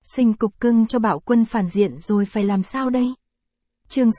Sinh cục cưng cho Bạo Quân phản diện rồi phải làm sao đây? Chương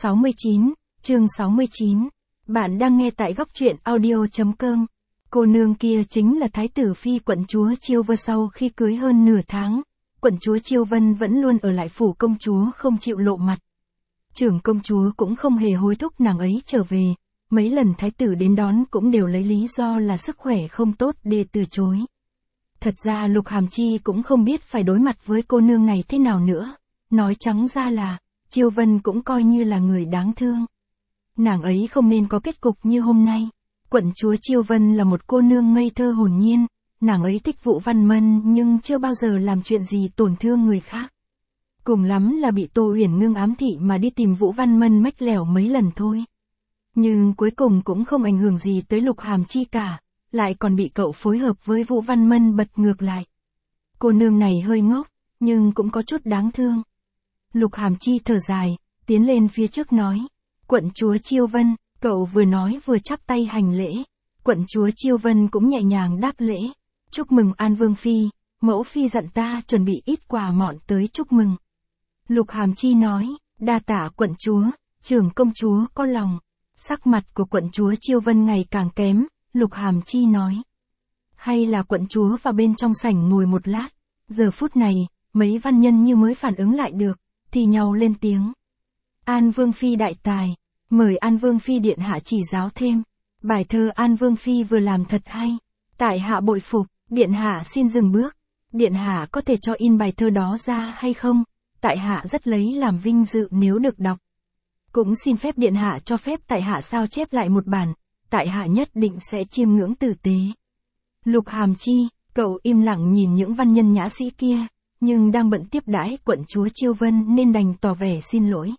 69. Bạn đang nghe tại góc truyện audio.com. Cô nương kia chính là Thái tử Phi quận chúa Chiêu Vân. Sau khi cưới hơn nửa tháng, quận chúa Chiêu Vân vẫn luôn ở lại phủ công chúa không chịu lộ mặt. Trưởng công chúa cũng không hề hối thúc nàng ấy trở về, mấy lần thái tử đến đón cũng đều lấy lý do là sức khỏe không tốt để từ chối. Thật ra Lục Hàm Chi cũng không biết phải đối mặt với cô nương này thế nào nữa, nói trắng ra là, Chiêu Vân cũng coi như là người đáng thương. Nàng ấy không nên có kết cục như hôm nay. Quận chúa Chiêu Vân là một cô nương ngây thơ hồn nhiên, nàng ấy thích Vũ Văn Mân nhưng chưa bao giờ làm chuyện gì tổn thương người khác. Cùng lắm là bị Tô Uyển Ngưng ám thị mà đi tìm Vũ Văn Mân mách lẻo mấy lần thôi. Nhưng cuối cùng cũng không ảnh hưởng gì tới Lục Hàm Chi cả, lại còn bị cậu phối hợp với Vũ Văn Mân bật ngược lại. Cô nương này hơi ngốc, nhưng cũng có chút đáng thương. Lục Hàm Chi thở dài, tiến lên phía trước nói, quận chúa Chiêu Vân, cậu vừa nói vừa chắp tay hành lễ. Quận chúa Chiêu Vân cũng nhẹ nhàng đáp lễ, chúc mừng An Vương Phi, mẫu Phi dặn ta chuẩn bị ít quà mọn tới chúc mừng. Lục Hàm Chi nói, đa tạ quận chúa, trưởng công chúa có lòng. Sắc mặt của quận chúa Chiêu Vân ngày càng kém, Lục Hàm Chi nói. Hay là quận chúa vào bên trong sảnh ngồi một lát. Giờ phút này, mấy văn nhân như mới phản ứng lại được, thì nhau lên tiếng. An Vương Phi đại tài, mời An Vương Phi điện hạ chỉ giáo thêm. Bài thơ An Vương Phi vừa làm thật hay. Tại hạ bội phục, điện hạ xin dừng bước. Điện hạ có thể cho in bài thơ đó ra hay không? Tại hạ rất lấy làm vinh dự nếu được đọc. Cũng xin phép điện hạ cho phép tại hạ sao chép lại một bản, tại hạ nhất định sẽ chiêm ngưỡng tử tế. Lục Hàm Chi, cậu im lặng nhìn những văn nhân nhã sĩ kia, nhưng đang bận tiếp đãi quận chúa Chiêu Vân nên đành tỏ vẻ xin lỗi.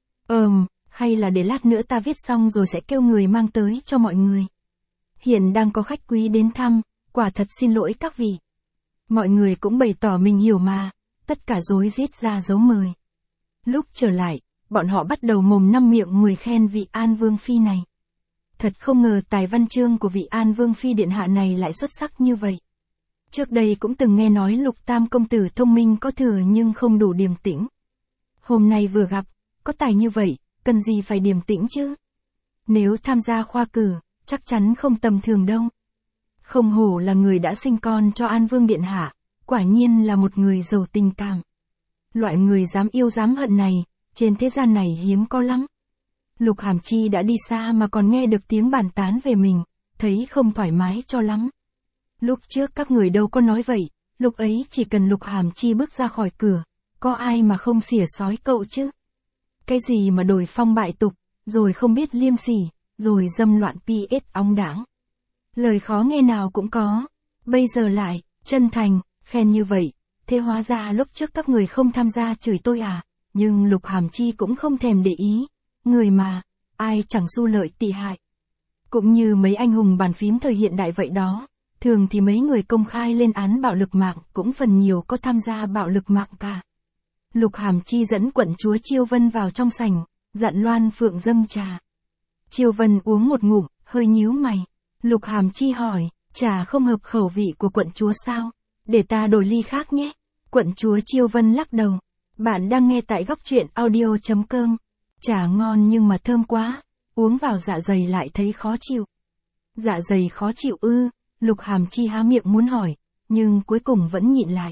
Hay là để lát nữa ta viết xong rồi sẽ kêu người mang tới cho mọi người. Hiện đang có khách quý đến thăm, quả thật xin lỗi các vị. Mọi người cũng bày tỏ mình hiểu mà, tất cả rối rít ra dấu mời. Lúc trở lại, bọn họ bắt đầu mồm năm miệng mười khen vị An Vương Phi này. Thật không ngờ tài văn chương của vị An Vương Phi điện hạ này lại xuất sắc như vậy. Trước đây cũng từng nghe nói Lục Tam công tử thông minh có thừa nhưng không đủ điềm tĩnh. Hôm nay vừa gặp, có tài như vậy, cần gì phải điềm tĩnh chứ? Nếu tham gia khoa cử, chắc chắn không tầm thường đâu. Không hổ là người đã sinh con cho An Vương điện hạ, quả nhiên là một người giàu tình cảm. Loại người dám yêu dám hận này, trên thế gian này hiếm có lắm. Lục Hàm Chi đã đi xa mà còn nghe được tiếng bàn tán về mình, thấy không thoải mái cho lắm. Lúc trước các người đâu có nói vậy, lúc ấy chỉ cần Lục Hàm Chi bước ra khỏi cửa, có ai mà không xỉa xói cậu chứ? Cái gì mà đổi phong bại tục, rồi không biết liêm sỉ, rồi dâm loạn PS óng đãng. Lời khó nghe nào cũng có, bây giờ lại, chân thành, khen như vậy, thế hóa ra lúc trước các người không tham gia chửi tôi à? Nhưng Lục Hàm Chi cũng không thèm để ý, người mà, ai chẳng xu lợi tị hại. Cũng như mấy anh hùng bàn phím thời hiện đại vậy đó, thường thì mấy người công khai lên án bạo lực mạng cũng phần nhiều có tham gia bạo lực mạng cả. Lục Hàm Chi dẫn quận chúa Chiêu Vân vào trong sảnh, dặn Loan Phượng dâng trà. Chiêu Vân uống một ngụm, hơi nhíu mày. Lục Hàm Chi hỏi, trà không hợp khẩu vị của quận chúa sao? Để ta đổi ly khác nhé. Quận chúa Chiêu Vân lắc đầu. Bạn đang nghe tại góc truyện audio.com. Trà ngon nhưng mà thơm quá, uống vào dạ dày lại thấy khó chịu. Dạ dày khó chịu ư? Lục Hàm Chi há miệng muốn hỏi, nhưng cuối cùng vẫn nhịn lại.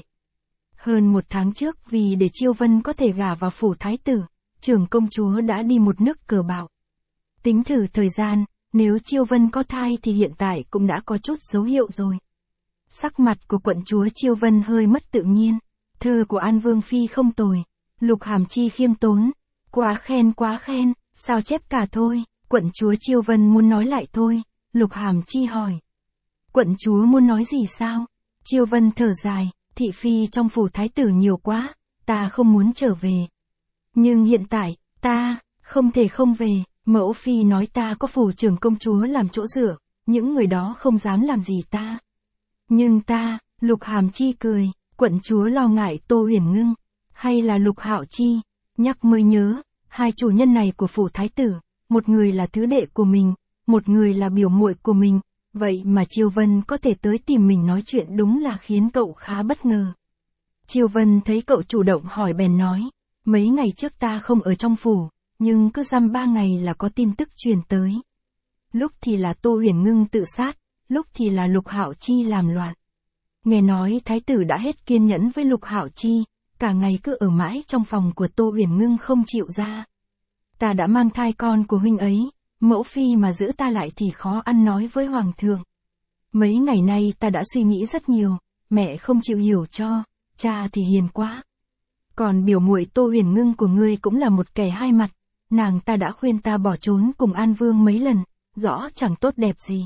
Hơn một tháng trước vì để Chiêu Vân có thể gả vào phủ thái tử, trưởng công chúa đã đi một nước cờ bạo. Tính thử thời gian, nếu Chiêu Vân có thai thì hiện tại cũng đã có chút dấu hiệu rồi. Sắc mặt của quận chúa Chiêu Vân hơi mất tự nhiên. Thơ của An Vương Phi không tồi. Lục Hàm Chi khiêm tốn. Quá khen, sao chép cả thôi. Quận chúa Chiêu Vân muốn nói lại thôi. Lục Hàm Chi hỏi. Quận chúa muốn nói gì sao? Chiêu Vân thở dài. Thị phi trong phủ thái tử nhiều quá, ta không muốn trở về. Nhưng hiện tại, ta, không thể không về. Mẫu Phi nói ta có phủ trưởng công chúa làm chỗ dựa, những người đó không dám làm gì ta. Nhưng ta, Lục Hàm Chi cười. Quận chúa lo ngại Tô Uyển Ngưng, hay là Lục Hạo Chi, nhắc mới nhớ, hai chủ nhân này của phủ thái tử, một người là thứ đệ của mình, một người là biểu muội của mình, vậy mà Chiêu Vân có thể tới tìm mình nói chuyện đúng là khiến cậu khá bất ngờ. Chiêu Vân thấy cậu chủ động hỏi bèn nói, mấy ngày trước ta không ở trong phủ, nhưng cứ dăm 3 ngày là có tin tức truyền tới. Lúc thì là Tô Huyền Ngưng tự sát, lúc thì là Lục Hạo Chi làm loạn. Nghe nói thái tử đã hết kiên nhẫn với Lục Hạo Chi, cả ngày cứ ở mãi trong phòng của Tô Huyền Ngưng không chịu ra. Ta đã mang thai con của huynh ấy, mẫu phi mà giữ ta lại thì khó ăn nói với hoàng thượng. Mấy ngày nay ta đã suy nghĩ rất nhiều, mẹ không chịu hiểu cho, cha thì hiền quá. Còn biểu muội Tô Huyền Ngưng của ngươi cũng là một kẻ hai mặt, nàng ta đã khuyên ta bỏ trốn cùng An Vương mấy lần, rõ chẳng tốt đẹp gì.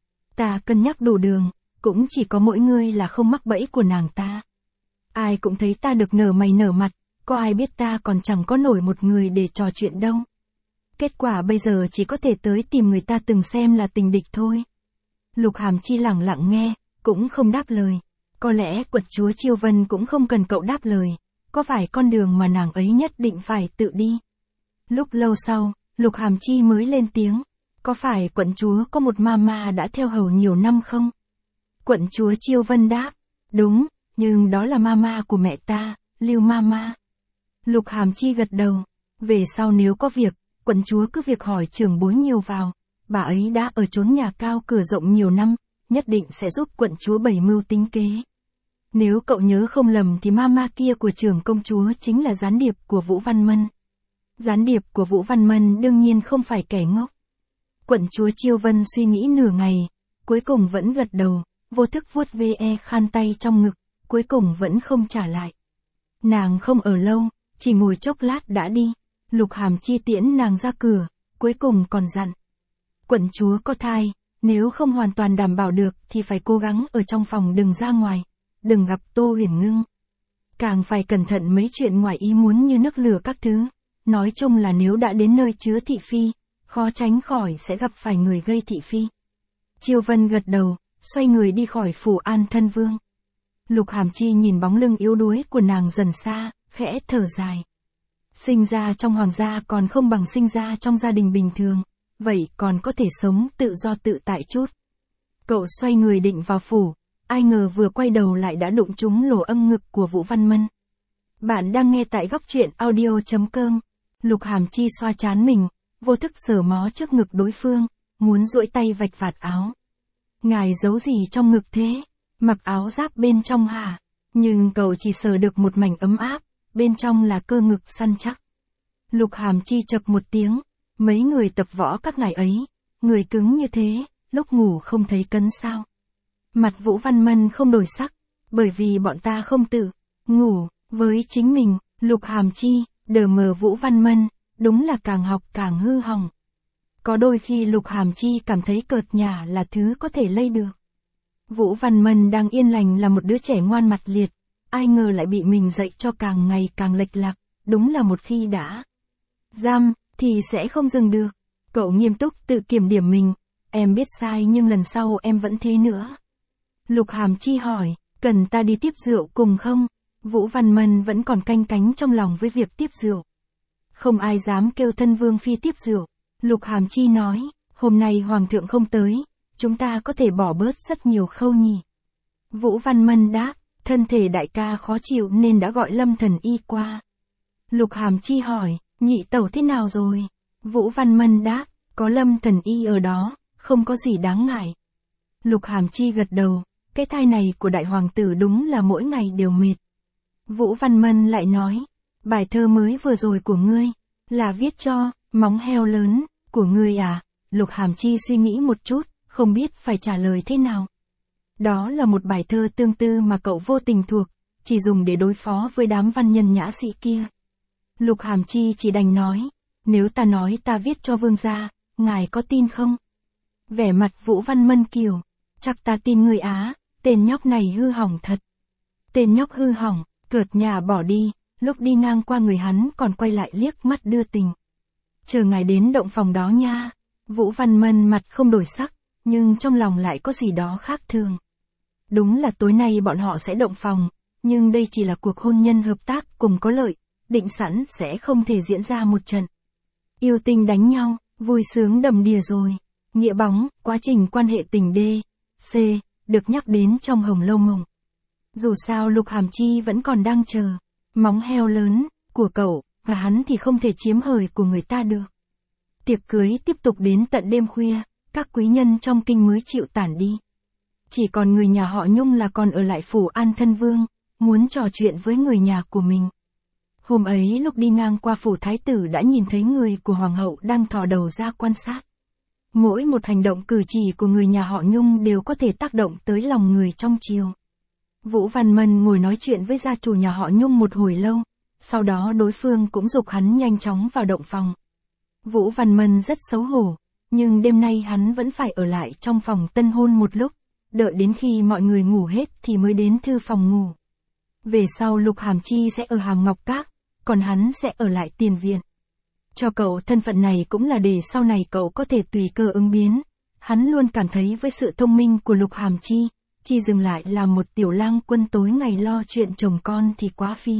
Ta cân nhắc đủ đường, cũng chỉ có mỗi ngươi là không mắc bẫy của nàng ta. Ai cũng thấy ta được nở mày nở mặt, có ai biết ta còn chẳng có nổi một người để trò chuyện đâu. Kết quả bây giờ chỉ có thể tới tìm người ta từng xem là tình địch thôi. Lục Hàm Chi lẳng lặng nghe, cũng không đáp lời. Có lẽ quận chúa Chiêu Vân cũng không cần cậu đáp lời, có phải con đường mà nàng ấy nhất định phải tự đi. Lúc lâu sau, Lục Hàm Chi mới lên tiếng, có phải quận chúa có một mama đã theo hầu nhiều năm không? Quận chúa Chiêu Vân đáp, đúng, nhưng đó là mama của mẹ ta, Lưu mama. Lục Hàm Chi gật đầu, về sau nếu có việc, quận chúa cứ việc hỏi trưởng bối nhiều vào, bà ấy đã ở chốn nhà cao cửa rộng nhiều năm, nhất định sẽ giúp quận chúa bày mưu tính kế. Nếu cậu nhớ không lầm thì mama kia của trưởng công chúa chính là gián điệp của Vũ Văn Mân. Gián điệp của Vũ Văn Mân đương nhiên không phải kẻ ngốc. Quận chúa Chiêu Vân suy nghĩ nửa ngày, cuối cùng vẫn gật đầu, vô thức vuốt ve khăn tay trong ngực, cuối cùng vẫn không trả lại. Nàng không ở lâu, chỉ ngồi chốc lát đã đi. Lục Hàm Chi tiễn nàng ra cửa, cuối cùng còn dặn. Quận chúa có thai, nếu không hoàn toàn đảm bảo được thì phải cố gắng ở trong phòng đừng ra ngoài, đừng gặp Tô Huyền Ngưng. Càng phải cẩn thận mấy chuyện ngoài ý muốn như nước lửa các thứ. Nói chung là nếu đã đến nơi chứa thị phi, khó tránh khỏi sẽ gặp phải người gây thị phi. Chiêu Vân gật đầu, xoay người đi khỏi phủ An Thân Vương. Lục Hàm Chi nhìn bóng lưng yếu đuối của nàng dần xa, khẽ thở dài. Sinh ra trong hoàng gia còn không bằng sinh ra trong gia đình bình thường, vậy còn có thể sống tự do tự tại chút. Cậu xoay người định vào phủ, ai ngờ vừa quay đầu lại đã đụng trúng lỗ âm ngực của Vũ Văn Mân. Bạn đang nghe tại góc truyện audio.com. Lục Hàm Chi xoa trán mình, vô thức sờ mó trước ngực đối phương, muốn duỗi tay vạch vạt áo. Ngài giấu gì trong ngực thế? Mặc áo giáp bên trong hả? Nhưng cậu chỉ sờ được một mảnh ấm áp, bên trong là cơ ngực săn chắc. Lục Hàm Chi chậc một tiếng, mấy người tập võ các ngài ấy, người cứng như thế, lúc ngủ không thấy cấn sao? Mặt Vũ Văn Mân không đổi sắc, bởi vì bọn ta không tự ngủ với chính mình. Lục Hàm Chi, đờ mờ Vũ Văn Mân, đúng là càng học càng hư hỏng. Có đôi khi Lục Hàm Chi cảm thấy cợt nhả là thứ có thể lây được. Vũ Văn Mân đang yên lành là một đứa trẻ ngoan mặt liệt, ai ngờ lại bị mình dạy cho càng ngày càng lệch lạc, đúng là một khi đã giam, thì sẽ không dừng được. Cậu nghiêm túc tự kiểm điểm mình, em biết sai nhưng lần sau em vẫn thế nữa. Lục Hàm Chi hỏi, cần ta đi tiếp rượu cùng không? Vũ Văn Mân vẫn còn canh cánh trong lòng với việc tiếp rượu. Không ai dám kêu thân vương phi tiếp rượu. Lục Hàm Chi nói, hôm nay hoàng thượng không tới, chúng ta có thể bỏ bớt rất nhiều khâu nhỉ. Vũ Văn Mân đáp, thân thể đại ca khó chịu nên đã gọi Lâm Thần Y qua. Lục Hàm Chi hỏi, nhị tẩu thế nào rồi? Vũ Văn Mân đáp, có Lâm Thần Y ở đó, không có gì đáng ngại. Lục Hàm Chi gật đầu, cái thai này của đại hoàng tử đúng là mỗi ngày đều mệt. Vũ Văn Mân lại nói, bài thơ mới vừa rồi của ngươi, là viết cho, móng heo lớn, của ngươi à? Lục Hàm Chi suy nghĩ một chút, không biết phải trả lời thế nào. Đó là một bài thơ tương tư mà cậu vô tình thuộc, chỉ dùng để đối phó với đám văn nhân nhã sĩ kia. Lục Hàm Chi chỉ đành nói, nếu ta nói ta viết cho vương gia, ngài có tin không? Vẻ mặt Vũ Văn Mân kiều, chắc ta tin ngươi á, tên nhóc này hư hỏng thật. Tên nhóc hư hỏng, cợt nhà bỏ đi, lúc đi ngang qua người hắn còn quay lại liếc mắt đưa tình. Chờ ngài đến động phòng đó nha. Vũ Văn Mân mặt không đổi sắc, nhưng trong lòng lại có gì đó khác thường. Đúng là tối nay bọn họ sẽ động phòng, nhưng đây chỉ là cuộc hôn nhân hợp tác cùng có lợi, định sẵn sẽ không thể diễn ra một trận yêu tinh đánh nhau, vui sướng đầm đìa rồi. Nghĩa bóng, quá trình quan hệ tình D, C, được nhắc đến trong Hồng Lâu Mộng. Dù sao Lục Hàm Chi vẫn còn đang chờ. Móng heo lớn của cậu, và hắn thì không thể chiếm hời của người ta được. Tiệc cưới tiếp tục đến tận đêm khuya, các quý nhân trong kinh mới chịu tản đi. Chỉ còn người nhà họ Nhung là còn ở lại phủ An Thân Vương, muốn trò chuyện với người nhà của mình. Hôm ấy lúc đi ngang qua phủ thái tử đã nhìn thấy người của hoàng hậu đang thò đầu ra quan sát. Mỗi một hành động cử chỉ của người nhà họ Nhung đều có thể tác động tới lòng người trong triều. Vũ Văn Mân ngồi nói chuyện với gia chủ nhà họ Nhung một hồi lâu, sau đó đối phương cũng giục hắn nhanh chóng vào động phòng. Vũ Văn Mân rất xấu hổ, nhưng đêm nay hắn vẫn phải ở lại trong phòng tân hôn một lúc, đợi đến khi mọi người ngủ hết thì mới đến thư phòng ngủ. Về sau Lục Hàm Chi sẽ ở Hàm Ngọc Các, còn hắn sẽ ở lại tiền viện. Cho cậu thân phận này cũng là để sau này cậu có thể tùy cơ ứng biến. Hắn luôn cảm thấy với sự thông minh của Lục Hàm Chi, chỉ dừng lại làm một tiểu lang quân tối ngày lo chuyện chồng con thì quá phí.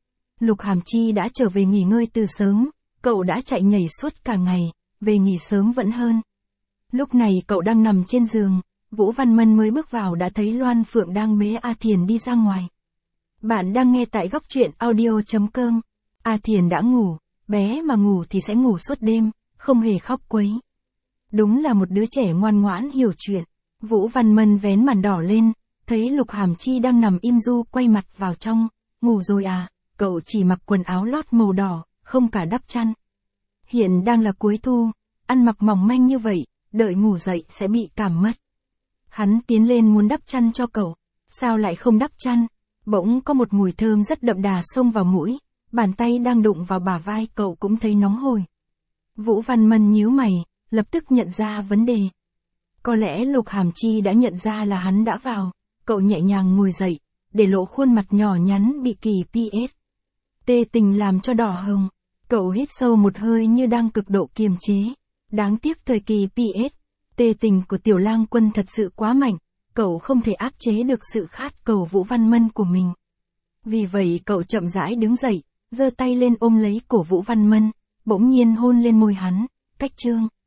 Lục Hàm Chi đã trở về nghỉ ngơi từ sớm, cậu đã chạy nhảy suốt cả ngày, về nghỉ sớm vẫn hơn. Lúc này cậu đang nằm trên giường, Vũ Văn Mân mới bước vào đã thấy Loan Phượng đang bế A Thiền đi ra ngoài. Bạn đang nghe tại góc truyện audio.com. A Thiền đã ngủ, bé mà ngủ thì sẽ ngủ suốt đêm, không hề khóc quấy. Đúng là một đứa trẻ ngoan ngoãn hiểu chuyện. Vũ Văn Mân vén màn đỏ lên, thấy Lục Hàm Chi đang nằm im ru quay mặt vào trong. Ngủ rồi à? Cậu chỉ mặc quần áo lót màu đỏ, không cả đắp chăn. Hiện đang là cuối thu, ăn mặc mỏng manh như vậy, đợi ngủ dậy sẽ bị cảm mất. Hắn tiến lên muốn đắp chăn cho cậu, sao lại không đắp chăn? Bỗng có một mùi thơm rất đậm đà xông vào mũi, bàn tay đang đụng vào bả vai cậu cũng thấy nóng hổi. Vũ Văn Mân nhíu mày, lập tức nhận ra vấn đề. Có lẽ Lục Hàm Chi đã nhận ra là hắn đã vào, cậu nhẹ nhàng ngồi dậy, để lộ khuôn mặt nhỏ nhắn bị kỳ PS. Tê tình làm cho đỏ hồng, cậu hít sâu một hơi như đang cực độ kiềm chế. Đáng tiếc thời kỳ PS, tê tình của tiểu lang quân thật sự quá mạnh, cậu không thể áp chế được sự khát cầu Vũ Văn Mân của mình. Vì vậy cậu chậm rãi đứng dậy, giơ tay lên ôm lấy cổ Vũ Văn Mân, bỗng nhiên hôn lên môi hắn, cách chương.